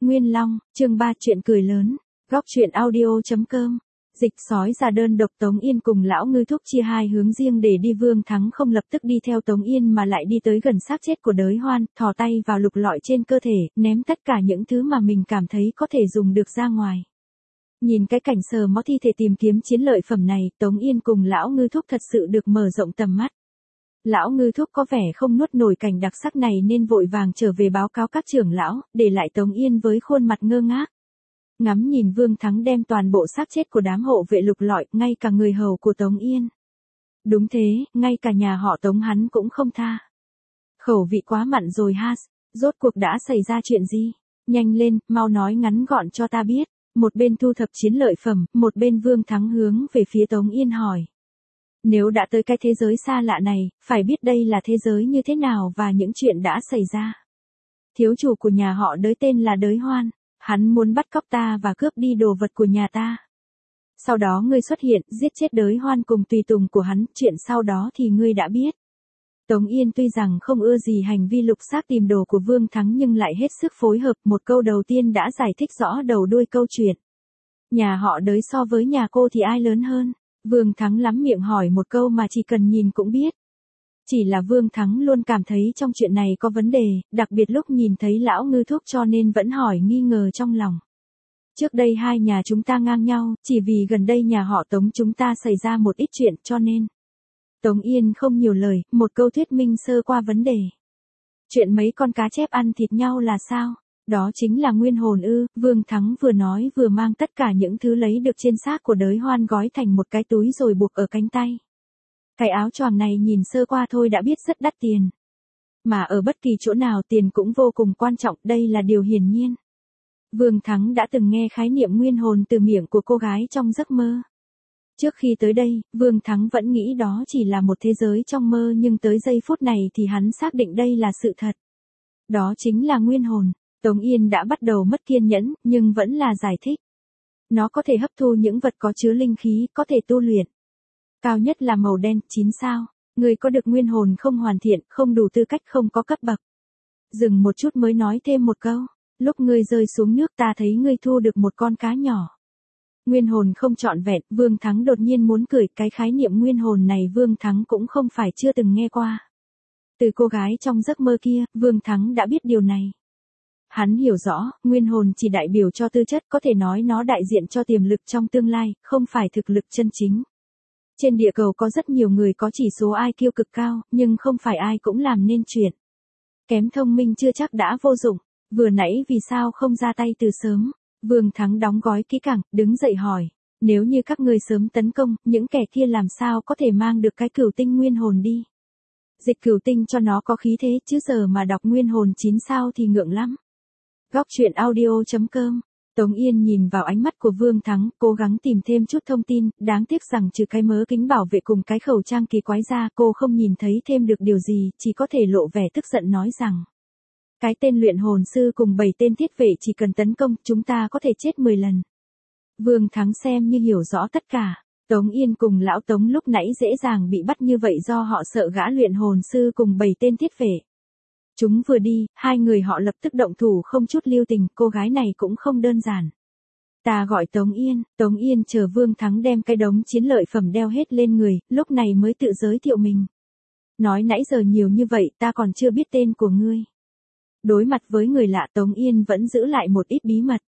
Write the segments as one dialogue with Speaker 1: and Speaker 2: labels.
Speaker 1: Nguyên Long, chương 3 chuyện cười lớn. Góc truyện audio.com. Dịch sói ra đơn độc Tống Yên cùng lão ngư thúc chia hai hướng riêng để đi. Vương Thắng không lập tức đi theo Tống Yên mà lại đi tới gần xác chết của Đới Hoan, thò tay vào lục lọi trên cơ thể, ném tất cả những thứ mà mình cảm thấy có thể dùng được ra ngoài. Nhìn cái cảnh sờ mó thi thể tìm kiếm chiến lợi phẩm này, Tống Yên cùng lão ngư thúc thật sự được mở rộng tầm mắt. Lão ngư thúc có vẻ không nuốt nổi cảnh đặc sắc này nên vội vàng trở về báo cáo các trưởng lão, để lại Tống Yên với khuôn mặt ngơ ngác. Ngắm nhìn Vương Thắng đem toàn bộ xác chết của đám hộ vệ lục lọi, ngay cả người hầu của Tống Yên. Đúng thế, ngay cả nhà họ Tống hắn cũng không tha. Khẩu vị quá mặn rồi ha, rốt cuộc đã xảy ra chuyện gì? Nhanh lên, mau nói ngắn gọn cho ta biết. Một bên thu thập chiến lợi phẩm, một bên Vương Thắng hướng về phía Tống Yên hỏi. Nếu đã tới cái thế giới xa lạ này, phải biết đây là thế giới như thế nào và những chuyện đã xảy ra. Thiếu chủ của nhà họ Đới tên là Đới Hoan, hắn muốn bắt cóc ta và cướp đi đồ vật của nhà ta. Sau đó ngươi xuất hiện, giết chết Đới Hoan cùng tùy tùng của hắn, chuyện sau đó thì ngươi đã biết. Tống Yên tuy rằng không ưa gì hành vi lục xác tìm đồ của Vương Thắng nhưng lại hết sức phối hợp, một câu đầu tiên đã giải thích rõ đầu đuôi câu chuyện. Nhà họ Đới so với nhà cô thì ai lớn hơn? Vương Thắng lắm miệng hỏi một câu mà chỉ cần nhìn cũng biết. Chỉ là Vương Thắng luôn cảm thấy trong chuyện này có vấn đề, đặc biệt lúc nhìn thấy lão ngư thúc cho nên vẫn hỏi nghi ngờ trong lòng. Trước đây hai nhà chúng ta ngang nhau, chỉ vì gần đây nhà họ Tống chúng ta xảy ra một ít chuyện cho nên. Tống Yên không nhiều lời, một câu thuyết minh sơ qua vấn đề. Chuyện mấy con cá chép ăn thịt nhau là sao? Đó chính là nguyên hồn ư? Vương Thắng vừa nói vừa mang tất cả những thứ lấy được trên xác của Đới Hoan gói thành một cái túi rồi buộc ở cánh tay. Cái áo choàng này nhìn sơ qua thôi đã biết rất đắt tiền. Mà ở bất kỳ chỗ nào tiền cũng vô cùng quan trọng, đây là điều hiển nhiên. Vương Thắng đã từng nghe khái niệm nguyên hồn từ miệng của cô gái trong giấc mơ. Trước khi tới đây, Vương Thắng vẫn nghĩ đó chỉ là một thế giới trong mơ nhưng tới giây phút này thì hắn xác định đây là sự thật. Đó chính là nguyên hồn. Tống Yên đã bắt đầu mất kiên nhẫn, nhưng vẫn là giải thích. Nó có thể hấp thu những vật có chứa linh khí, có thể tu luyện. Cao nhất là màu đen, 9 sao. Người có được nguyên hồn không hoàn thiện, không đủ tư cách, không có cấp bậc. Dừng một chút mới nói thêm một câu. Lúc ngươi rơi xuống nước ta thấy ngươi thu được một con cá nhỏ. Nguyên hồn không trọn vẹn, Vương Thắng đột nhiên muốn cười, cái khái niệm nguyên hồn này Vương Thắng cũng không phải chưa từng nghe qua. Từ cô gái trong giấc mơ kia, Vương Thắng đã biết điều này. Hắn hiểu rõ, nguyên hồn chỉ đại biểu cho tư chất, có thể nói nó đại diện cho tiềm lực trong tương lai, không phải thực lực chân chính. Trên địa cầu có rất nhiều người có chỉ số IQ cực cao, nhưng không phải ai cũng làm nên chuyện. Kém thông minh chưa chắc đã vô dụng, vừa nãy vì sao không ra tay từ sớm? Vương Thắng đóng gói kỹ càng, đứng dậy hỏi, nếu như các ngươi sớm tấn công, những kẻ kia làm sao có thể mang được cái cửu tinh nguyên hồn đi? Dịch cửu tinh cho nó có khí thế, chứ giờ mà đọc nguyên hồn 9 sao thì ngượng lắm. Góc truyện audio.com. Tống Yên nhìn vào ánh mắt của Vương Thắng, cố gắng tìm thêm chút thông tin, đáng tiếc rằng trừ cái mớ kính bảo vệ cùng cái khẩu trang kỳ quái ra, cô không nhìn thấy thêm được điều gì, chỉ có thể lộ vẻ tức giận nói rằng. Cái tên luyện hồn sư cùng 7 tên thiết vệ chỉ cần tấn công, chúng ta có thể chết 10 lần. Vương Thắng xem như hiểu rõ tất cả. Tống Yên cùng lão Tống lúc nãy dễ dàng bị bắt như vậy do họ sợ gã luyện hồn sư cùng 7 tên thiết vệ. Chúng vừa đi, hai người họ lập tức động thủ không chút lưu tình, cô gái này cũng không đơn giản. Ta gọi Tống Yên chờ Vương Thắng đem cái đống chiến lợi phẩm đeo hết lên người, lúc này mới tự giới thiệu mình. Nói nãy giờ nhiều như vậy ta còn chưa biết tên của ngươi. Đối mặt với người lạ Tống Yên vẫn giữ lại một ít bí mật.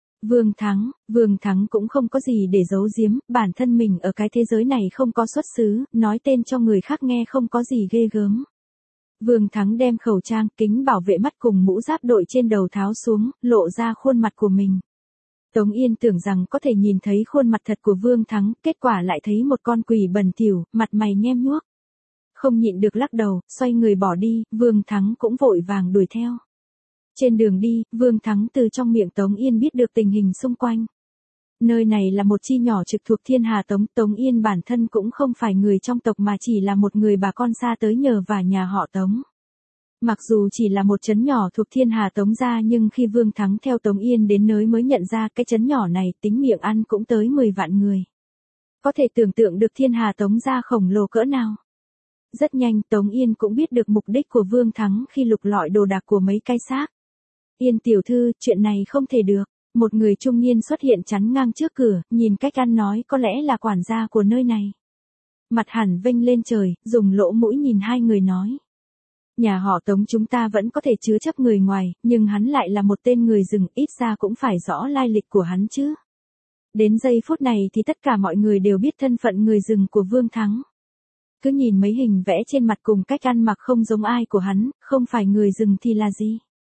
Speaker 1: Vương Thắng cũng không có gì để giấu giếm, bản thân mình ở cái thế giới này không có xuất xứ, nói tên cho người khác nghe không có gì ghê gớm. Vương Thắng đem khẩu trang, kính bảo vệ mắt cùng mũ giáp đội trên đầu tháo xuống, lộ ra khuôn mặt của mình. Tống Yên tưởng rằng có thể nhìn thấy khuôn mặt thật của Vương Thắng, kết quả lại thấy một con quỷ bẩn thỉu, mặt mày nhem nhuốc. Không nhịn được lắc đầu, xoay người bỏ đi, Vương Thắng cũng vội vàng đuổi theo. Trên đường đi, Vương Thắng từ trong miệng Tống Yên biết được tình hình xung quanh. Nơi này là một chi nhỏ trực thuộc Thiên Hà Tống, Tống Yên bản thân cũng không phải người trong tộc mà chỉ là một người bà con xa tới nhờ vả nhà họ Tống. Mặc dù chỉ là một trấn nhỏ thuộc Thiên Hà Tống gia nhưng khi Vương Thắng theo Tống Yên đến nơi mới nhận ra cái trấn nhỏ này tính miệng ăn cũng tới 10 vạn người. Có thể tưởng tượng được Thiên Hà Tống gia khổng lồ cỡ nào. Rất nhanh Tống Yên cũng biết được mục đích của Vương Thắng khi lục lọi đồ đạc của mấy cái xác. Yên tiểu thư, chuyện này không thể được. Một người trung niên xuất hiện chắn ngang trước cửa, nhìn cách ăn nói có lẽ là quản gia của nơi này. Mặt hẳn vênh lên trời, dùng lỗ mũi nhìn hai người nói. Nhà họ Tống chúng ta vẫn có thể chứa chấp người ngoài, nhưng hắn lại là một tên người rừng, ít ra cũng phải rõ lai lịch của hắn chứ. Đến giây phút này thì tất cả mọi người đều biết thân phận người rừng của Vương Thắng. Cứ nhìn mấy hình vẽ trên mặt cùng cách ăn mặc không giống ai của hắn, không phải người rừng thì là gì?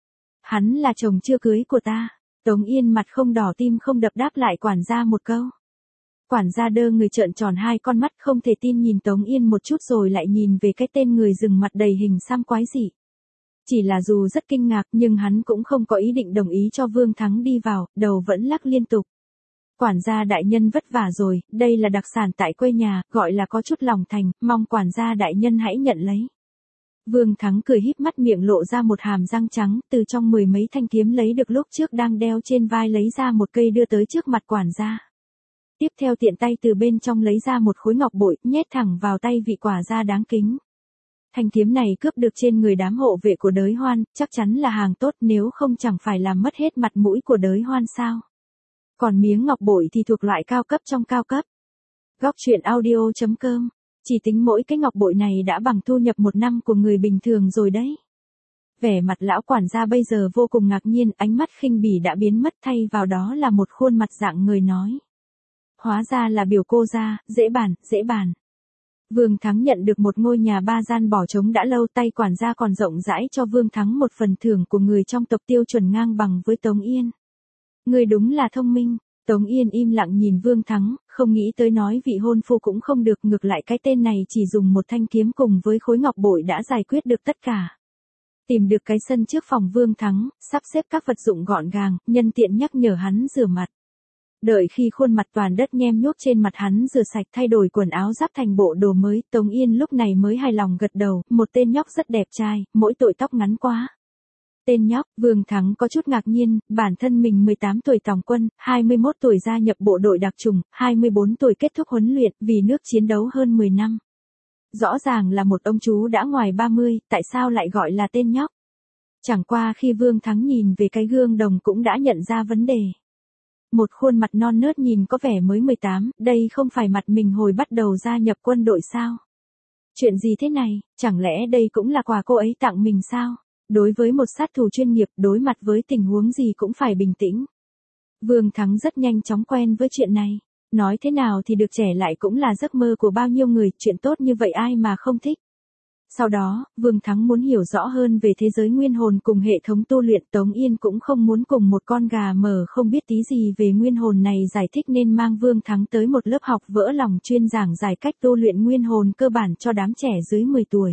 Speaker 1: Hắn là chồng chưa cưới của ta. Tống Yên mặt không đỏ tim không đập đáp lại quản gia một câu. Quản gia đơ người trợn tròn hai con mắt không thể tin nhìn Tống Yên một chút rồi lại nhìn về cái tên người rừng mặt đầy hình xăm quái dị. Chỉ là dù rất kinh ngạc nhưng hắn cũng không có ý định đồng ý cho Vương Thắng đi vào, đầu vẫn lắc liên tục. Quản gia đại nhân vất vả rồi, đây là đặc sản tại quê nhà, gọi là có chút lòng thành, mong quản gia đại nhân hãy nhận lấy. Vương Thắng cười híp mắt miệng lộ ra một hàm răng trắng, từ trong mười mấy thanh kiếm lấy được lúc trước đang đeo trên vai lấy ra một cây đưa tới trước mặt quản gia. Tiếp theo tiện tay từ bên trong lấy ra một khối ngọc bội, nhét thẳng vào tay vị quản gia đáng kính. Thanh kiếm này cướp được trên người đám hộ vệ của Đới Hoan, chắc chắn là hàng tốt nếu không chẳng phải làm mất hết mặt mũi của Đới Hoan sao. Còn miếng ngọc bội thì thuộc loại cao cấp trong cao cấp. Góc truyện audio.com. Chỉ tính mỗi cái ngọc bội này đã bằng thu nhập một năm của người bình thường rồi đấy. Vẻ mặt lão quản gia bây giờ vô cùng ngạc nhiên, ánh mắt khinh bỉ đã biến mất thay vào đó là một khuôn mặt dạng người nói. Hóa ra là biểu cô gia, dễ bàn, dễ bàn. Vương Thắng nhận được một ngôi nhà 3 gian bỏ trống đã lâu, tay quản gia còn rộng rãi cho Vương Thắng một phần thưởng của người trong tộc tiêu chuẩn ngang bằng với Tống Yên. Người đúng là thông minh. Tống Yên im lặng nhìn Vương Thắng, không nghĩ tới nói vị hôn phu cũng không được, ngược lại cái tên này chỉ dùng một thanh kiếm cùng với khối ngọc bội đã giải quyết được tất cả. Tìm được cái sân trước phòng Vương Thắng, sắp xếp các vật dụng gọn gàng, nhân tiện nhắc nhở hắn rửa mặt. Đợi khi khuôn mặt toàn đất nhem nhuốc trên mặt hắn rửa sạch thay đổi quần áo giáp thành bộ đồ mới, Tống Yên lúc này mới hài lòng gật đầu, một tên nhóc rất đẹp trai, mỗi tội tóc ngắn quá. Tên nhóc, Vương Thắng có chút ngạc nhiên, bản thân mình 18 tuổi tòng quân, 21 tuổi gia nhập bộ đội đặc chủng, 24 tuổi kết thúc huấn luyện, vì nước chiến đấu hơn 10 năm. Rõ ràng là một ông chú đã ngoài 30, tại sao lại gọi là tên nhóc? Chẳng qua khi Vương Thắng nhìn về cái gương đồng cũng đã nhận ra vấn đề. Một khuôn mặt non nớt nhìn có vẻ mới 18, đây không phải mặt mình hồi bắt đầu gia nhập quân đội sao? Chuyện gì thế này, chẳng lẽ đây cũng là quà cô ấy tặng mình sao? Đối với một sát thủ chuyên nghiệp, đối mặt với tình huống gì cũng phải bình tĩnh. Vương Thắng rất nhanh chóng quen với chuyện này. Nói thế nào thì được trẻ lại cũng là giấc mơ của bao nhiêu người, chuyện tốt như vậy ai mà không thích. Sau đó, Vương Thắng muốn hiểu rõ hơn về thế giới nguyên hồn cùng hệ thống tu luyện. Tống Yên cũng không muốn cùng một con gà mờ không biết tí gì về nguyên hồn này giải thích nên mang Vương Thắng tới một lớp học vỡ lòng chuyên giảng giải cách tu luyện nguyên hồn cơ bản cho đám trẻ dưới 10 tuổi.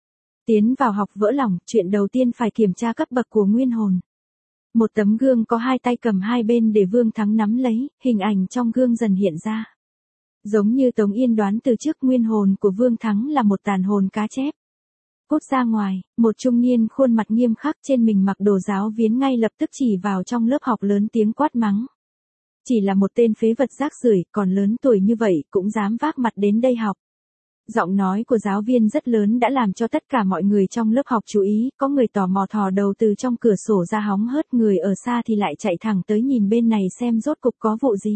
Speaker 1: Tiến vào học vỡ lòng, chuyện đầu tiên phải kiểm tra cấp bậc của nguyên hồn. Một tấm gương có hai tay cầm hai bên để Vương Thắng nắm lấy, hình ảnh trong gương dần hiện ra. Giống như Tống Yên đoán từ trước, nguyên hồn của Vương Thắng là một tàn hồn cá chép. Cút ra ngoài, một trung niên khuôn mặt nghiêm khắc trên mình mặc đồ giáo viếng ngay lập tức chỉ vào trong lớp học lớn tiếng quát mắng. Chỉ là một tên phế vật rác rưởi, còn lớn tuổi như vậy cũng dám vác mặt đến đây học. Giọng nói của giáo viên rất lớn đã làm cho tất cả mọi người trong lớp học chú ý, có người tò mò thò đầu từ trong cửa sổ ra hóng hớt, người ở xa thì lại chạy thẳng tới nhìn bên này xem rốt cục có vụ gì.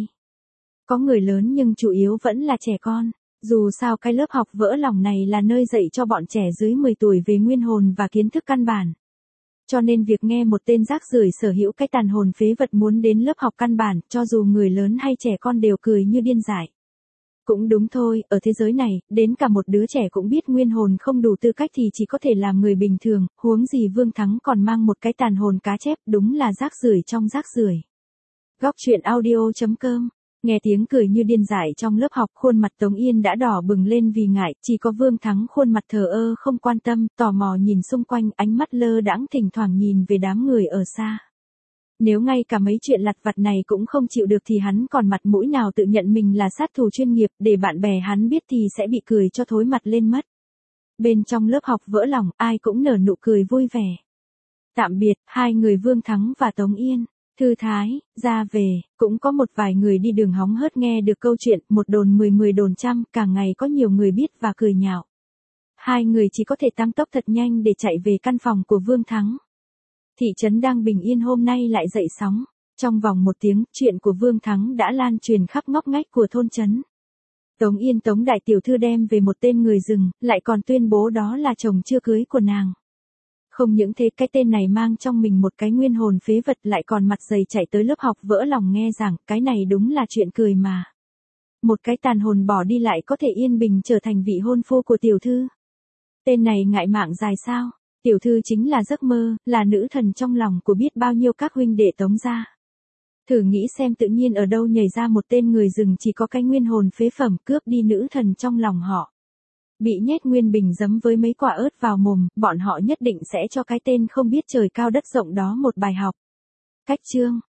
Speaker 1: Có người lớn nhưng chủ yếu vẫn là trẻ con. Dù sao cái lớp học vỡ lòng này là nơi dạy cho bọn trẻ dưới 10 tuổi về nguyên hồn và kiến thức căn bản. Cho nên việc nghe một tên rác rưởi sở hữu cái tàn hồn phế vật muốn đến lớp học căn bản, cho dù người lớn hay trẻ con đều cười như điên dại. Cũng đúng thôi, ở thế giới này, đến cả một đứa trẻ cũng biết nguyên hồn không đủ tư cách thì chỉ có thể làm người bình thường, huống gì Vương Thắng còn mang một cái tàn hồn cá chép, đúng là rác rưởi trong rác rưởi. Góc truyện audio.com. Nghe tiếng cười như điên dại trong lớp học, khuôn mặt Tống Yên đã đỏ bừng lên vì ngại, chỉ có Vương Thắng khuôn mặt thờ ơ không quan tâm, tò mò nhìn xung quanh, ánh mắt lơ đãng thỉnh thoảng nhìn về đám người ở xa. Nếu ngay cả mấy chuyện lặt vặt này cũng không chịu được thì hắn còn mặt mũi nào tự nhận mình là sát thủ chuyên nghiệp, để bạn bè hắn biết thì sẽ bị cười cho thối mặt lên mất. Bên trong lớp học vỡ lòng, ai cũng nở nụ cười vui vẻ. Tạm biệt, hai người Vương Thắng và Tống Yên. Thư thái, ra về, cũng có một vài người đi đường hóng hớt nghe được câu chuyện, một đồn 10 đồn trăm, càng ngày có nhiều người biết và cười nhạo. Hai người chỉ có thể tăng tốc thật nhanh để chạy về căn phòng của Vương Thắng. Thị trấn đang bình yên hôm nay lại dậy sóng. Trong vòng 1 tiếng, chuyện của Vương Thắng đã lan truyền khắp ngóc ngách của thôn trấn. Tống Yên Tống đại tiểu thư đem về một tên người rừng, lại còn tuyên bố đó là chồng chưa cưới của nàng. Không những thế, cái tên này mang trong mình một cái nguyên hồn phế vật, lại còn mặt dày chạy tới lớp học vỡ lòng nghe rằng cái này đúng là chuyện cười mà. Một cái tàn hồn bỏ đi lại có thể yên bình trở thành vị hôn phu của tiểu thư. Tên này ngại mạng dài sao? Tiểu thư chính là giấc mơ, là nữ thần trong lòng của biết bao nhiêu các huynh đệ Tống gia. Thử nghĩ xem, tự nhiên ở đâu nhảy ra một tên người rừng chỉ có cái nguyên hồn phế phẩm cướp đi nữ thần trong lòng họ. Bị nhét nguyên bình giấm với mấy quả ớt vào mồm, bọn họ nhất định sẽ cho cái tên không biết trời cao đất rộng đó một bài học. Cách chương